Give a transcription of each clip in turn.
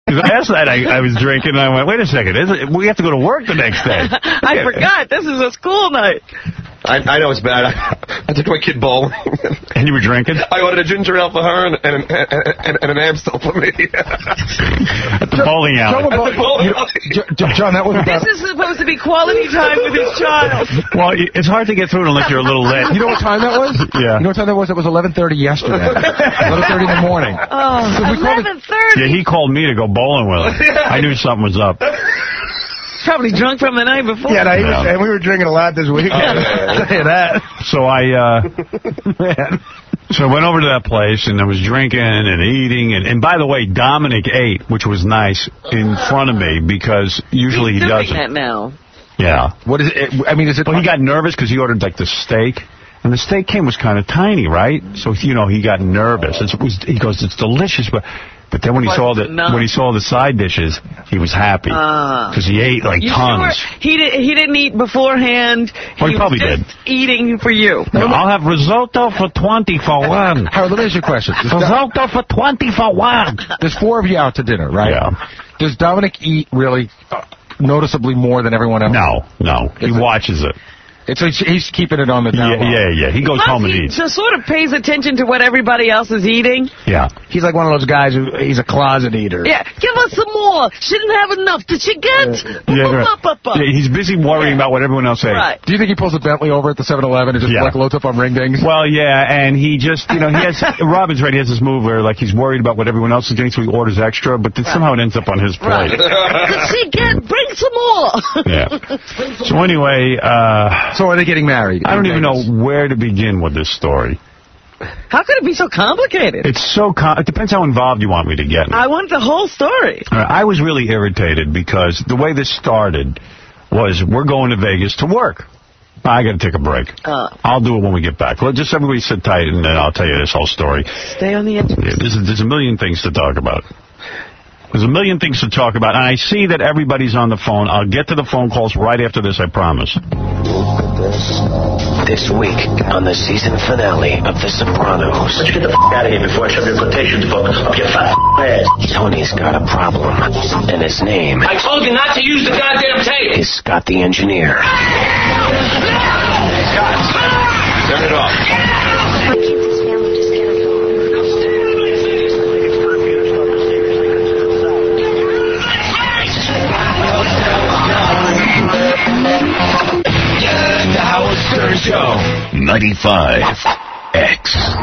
Because last night I was drinking, and I went, wait a second, we have to go to work the next day. I forgot. This is a school night. I know it's bad. I took my kid bowling. And you were drinking? I ordered a ginger ale for her and an Amstel for me. At the bowling alley. John, that was about... This is supposed to be quality time with his child. Well, it's hard to get through it unless you're a little lit. You know what time that was? Yeah. You know what time that was? It was 11:30 yesterday. 11:30 in the morning. Oh, So 11:30. Yeah, he called me to go bowling with him. I knew something was up. Probably drunk from the night before. Yeah, and we were drinking a lot this weekend. I'll tell you that. So I went over to that place, and I was drinking and eating. And by the way, Dominic ate, which was nice, in front of me, because usually he doesn't. He's doing that now. Yeah. What is it? I mean, is it... Well, he got nervous because he ordered, like, the steak. And the steak was kind of tiny, right? So, he got nervous. He goes, it's delicious, but then when he saw the side dishes, he was happy because he ate like tons. Sure? He didn't eat beforehand. Well, he probably did. Eating for you. No, I'll have risotto for 20 for one. Harold, let me ask you a question. Risotto for 20 for one. There's 4 of you out to dinner, right? Yeah. Does Dominic eat really noticeably more than everyone else? No. He watches it. He's keeping it on the down low. Yeah. He goes home and eats. He just sort of pays attention to what everybody else is eating. Yeah. He's like one of those guys he's a closet eater. Yeah. Give us some more. She didn't have enough. Did she get? Yeah, he's busy worrying about what everyone else ate. Right. Do you think he pulls a Bentley over at the 7-Eleven and just loads up on ring dings? Well, yeah, and he just, he has, Robin's right, he has this move where, like, he's worried about what everyone else is getting, so he orders extra, but then somehow it ends up on his plate. Did she get? Bring some more. Yeah. So anyway, so are they getting married? I don't even know where to begin with this story. How could it be so complicated? It's so it depends how involved you want me to get. I want the whole story. I was really irritated because the way this started was we're going to Vegas to work. I got to take a break. I'll do it when we get back. Well, just everybody sit tight, and then I'll tell you this whole story. Stay on the edge. Yeah, there's a million things to talk about. There's a million things to talk about, and I see that everybody's on the phone. I'll get to the phone calls right after this, I promise. This week on the season finale of The Sopranos. Let's get the out of here before I shove your quotations book up your fat ass. Tony's got a problem, and his name... I told you not to use the goddamn tape! ...is Scott the Engineer. Scott, turn it off. The Howard Stern Show. 95X.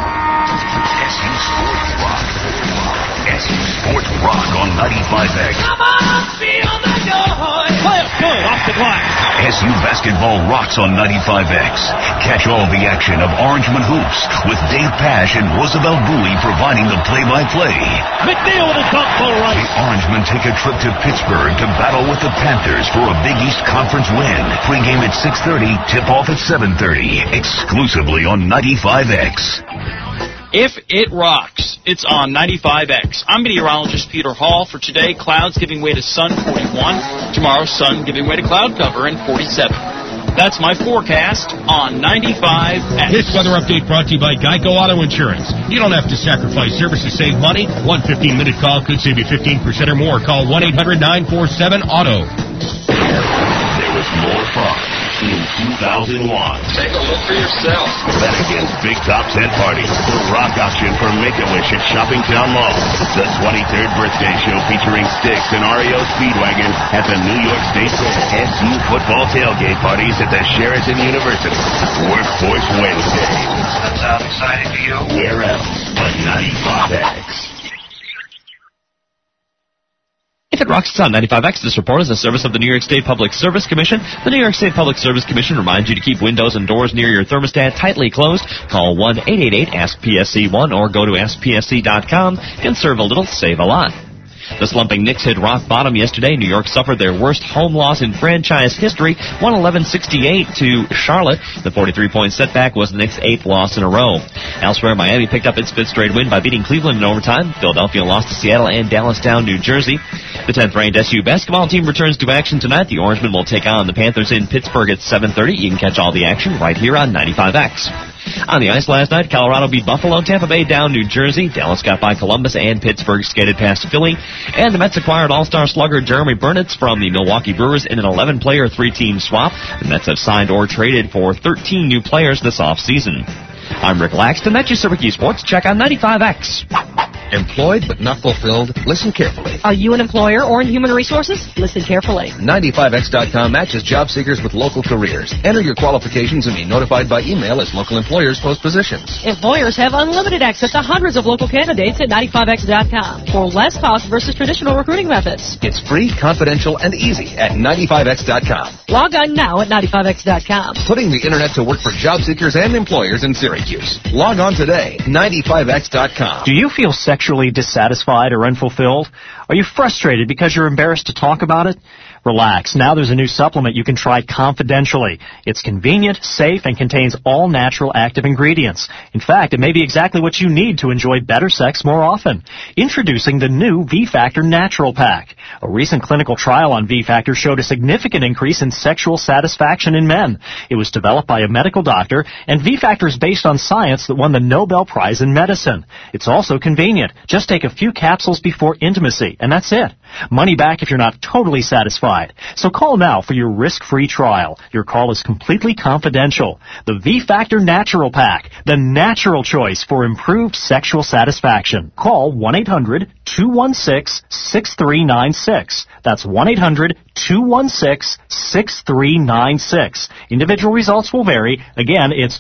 SU Sports Rock on 95X. Come on, feel the joy! Play it good off the glass. SU Basketball rocks on 95X. Catch all the action of Orangeman Hoops with Dave Pash and Roosevelt Bowie providing the play-by-play. McNeil with a dunk full right. The Orangemen take a trip to Pittsburgh to battle with the Panthers for a Big East Conference win. Pre-game at 6:30, tip-off at 7:30. Exclusively on 95X. If it rocks, it's on 95X. I'm meteorologist Peter Hall. For today, clouds giving way to sun, 41. Tomorrow, sun giving way to cloud cover in 47. That's my forecast on 95X. This weather update brought to you by Geico Auto Insurance. You don't have to sacrifice service to save money. One 15-minute call could save you 15% or more. Call 1-800-947-AUTO. There was more fun in 2001. Take a look for yourself. Bet against Big Top's Head Party, the rock auction for Make-A-Wish at Shoppingtown Mall. The 23rd birthday show featuring Styx and REO Speedwagon at the New York State Fair. SU football tailgate parties at the Sheraton University. Workforce Wednesday. That sounds exciting to you? Where else but 95X? If it rocks, it's on 95X. This report is a service of the New York State Public Service Commission. The New York State Public Service Commission reminds you to keep windows and doors near your thermostat tightly closed. Call 1-888-ASK-PSC1 or go to askpsc.com and serve a little, save a lot. The slumping Knicks hit rock bottom yesterday. New York suffered their worst home loss in franchise history, 111-68 to Charlotte. The 43-point setback was the Knicks' 8th loss in a row. Elsewhere, Miami picked up its 5th straight win by beating Cleveland in overtime. Philadelphia lost to Seattle and Dallas down New Jersey. The 10th-ranked SU basketball team returns to action tonight. The Orangemen will take on the Panthers in Pittsburgh at 7:30. You can catch all the action right here on 95X. On the ice last night, Colorado beat Buffalo, Tampa Bay down New Jersey, Dallas got by Columbus, and Pittsburgh skated past Philly. And the Mets acquired all-star slugger Jeremy Burnitz from the Milwaukee Brewers in an 11-player, 3-team swap. The Mets have signed or traded for 13 new players this offseason. I'm Rick Laxton. That's your Syracuse Sports Check on 95X. Employed but not fulfilled? Listen carefully. Are you an employer or in human resources? Listen carefully. 95X.com matches job seekers with local careers. Enter your qualifications and be notified by email as local employers post positions. Employers have unlimited access to hundreds of local candidates at 95X.com for less cost versus traditional recruiting methods. It's free, confidential, and easy at 95X.com. Log on now at 95X.com. Putting the internet to work for job seekers and employers in Syracuse. Log on today, 95X.com. Do you feel sexually dissatisfied or unfulfilled? Are you frustrated because you're embarrassed to talk about it? Relax. Now there's a new supplement you can try confidentially. It's convenient, safe, and contains all natural active ingredients. In fact, it may be exactly what you need to enjoy better sex more often. Introducing the new V-Factor Natural Pack. A recent clinical trial on V-Factor showed a significant increase in sexual satisfaction in men. It was developed by a medical doctor, and V-Factor is based on science that won the Nobel Prize in Medicine. It's also convenient. Just take a few capsules before intimacy, and that's it. Money back if you're not totally satisfied. So call now for your risk-free trial. Your call is completely confidential. The V-Factor Natural Pack, the natural choice for improved sexual satisfaction. Call 1-800-216-6396. That's 1-800-216-6396. Individual results will vary. Again, it's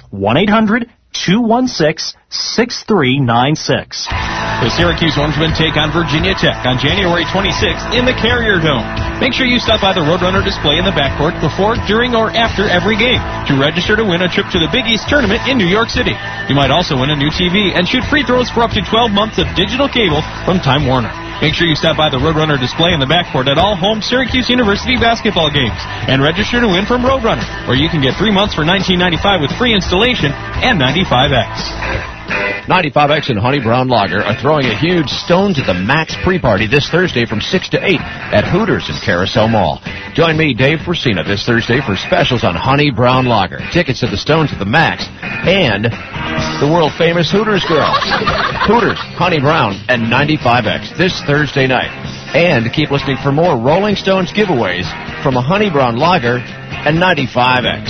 1-800-216-6396. The Syracuse Orangemen take on Virginia Tech on January 26th in the Carrier Dome. Make sure you stop by the Roadrunner display in the backcourt before, during, or after every game to register to win a trip to the Big East Tournament in New York City. You might also win a new TV and shoot free throws for up to 12 months of digital cable from Time Warner. Make sure you stop by the Roadrunner display in the backcourt at all home Syracuse University basketball games and register to win from Roadrunner, where you can get 3 months for $19.95 with free installation and 95X. 95X and Honey Brown Lager are throwing a huge Stone to the Max pre-party this Thursday from 6 to 8 at Hooters in Carousel Mall. Join me, Dave Forcina, this Thursday for specials on Honey Brown Lager, tickets to the Stone to the Max, and the world-famous Hooters girls. Hooters, Honey Brown, and 95X this Thursday night. And keep listening for more Rolling Stones giveaways from a Honey Brown Lager and 95X.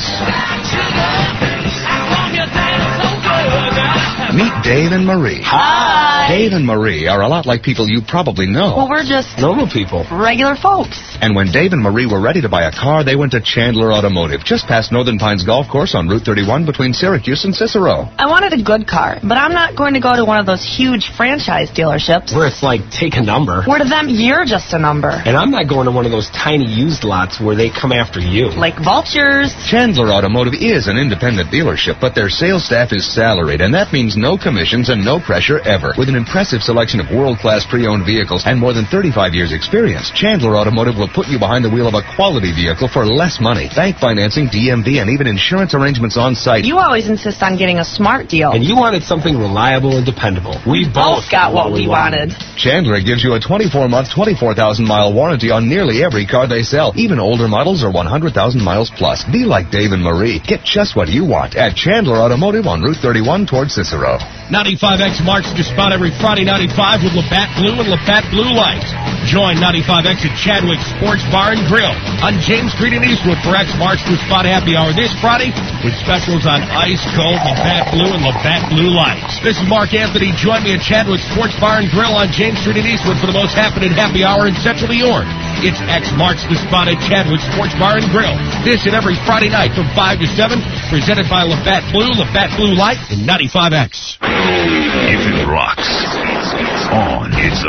Meet Dave and Marie. Hi. Dave and Marie are a lot like people you probably know. Well, we're just normal people. Regular folks. And when Dave and Marie were ready to buy a car, they went to Chandler Automotive, just past Northern Pines Golf Course on Route 31 between Syracuse and Cicero. I wanted a good car, but I'm not going to go to one of those huge franchise dealerships. Where it's like, take a number. Where to them, you're just a number. And I'm not going to one of those tiny used lots where they come after you. Like vultures. Chandler Automotive is an independent dealership, but their sales staff is salaried, and that means no commissions and no pressure ever. With an impressive selection of world-class pre-owned vehicles and more than 35 years experience, Chandler Automotive will put you behind the wheel of a quality vehicle for less money. Bank financing, DMV, and even insurance arrangements on site. You always insist on getting a smart deal. And you wanted something reliable and dependable. We both got what we wanted. Chandler gives you a 24-month, 24,000-mile warranty on nearly every car they sell. Even older models are 100,000 miles plus. Be like Dave and Marie. Get just what you want at Chandler Automotive on Route 31 towards Cicero. 95X marks the spot every Friday 95 with Labatt Blue and Labatt Blue Lights. Join 95X at Chadwick's Sports Bar and Grill on James Street in Eastwood for X Marks the Spot Happy Hour this Friday with specials on Ice Cold, Labatt Blue, and Labatt Blue Lights. This is Mark Anthony. Join me at Chadwick's Sports Bar and Grill on James Street in Eastwood for the most happening happy hour in Central New York. It's X Marks the Spot at Chadwick's Sports Bar and Grill. This and every Friday night from 5 to 7, presented by Labatt Blue Light, and 95X. If it rocks, it's on.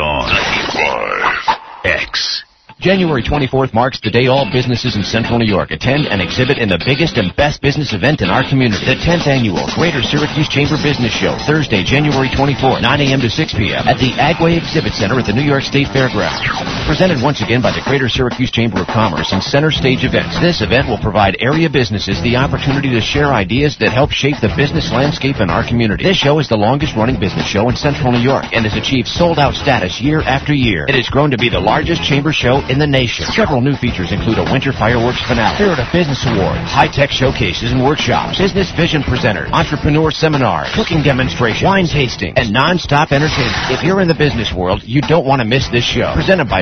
95X. January 24th marks the day all businesses in Central New York attend and exhibit in the biggest and best business event in our community, the 10th Annual Greater Syracuse Chamber Business Show, Thursday, January 24th, 9 a.m. to 6 p.m. at the Agway Exhibit Center at the New York State Fairgrounds. Presented once again by the Greater Syracuse Chamber of Commerce and Center Stage Events. This event will provide area businesses the opportunity to share ideas that help shape the business landscape in our community. This show is the longest-running business show in Central New York and has achieved sold-out status year after year. It has grown to be the largest chamber show in the nation. Several new features include a winter fireworks finale, Spirit of Business Awards, high-tech showcases and workshops, business vision presenters, entrepreneur seminars, cooking demonstrations, wine tasting, and non-stop entertainment. If you're in the business world, you don't want to miss this show. Presented by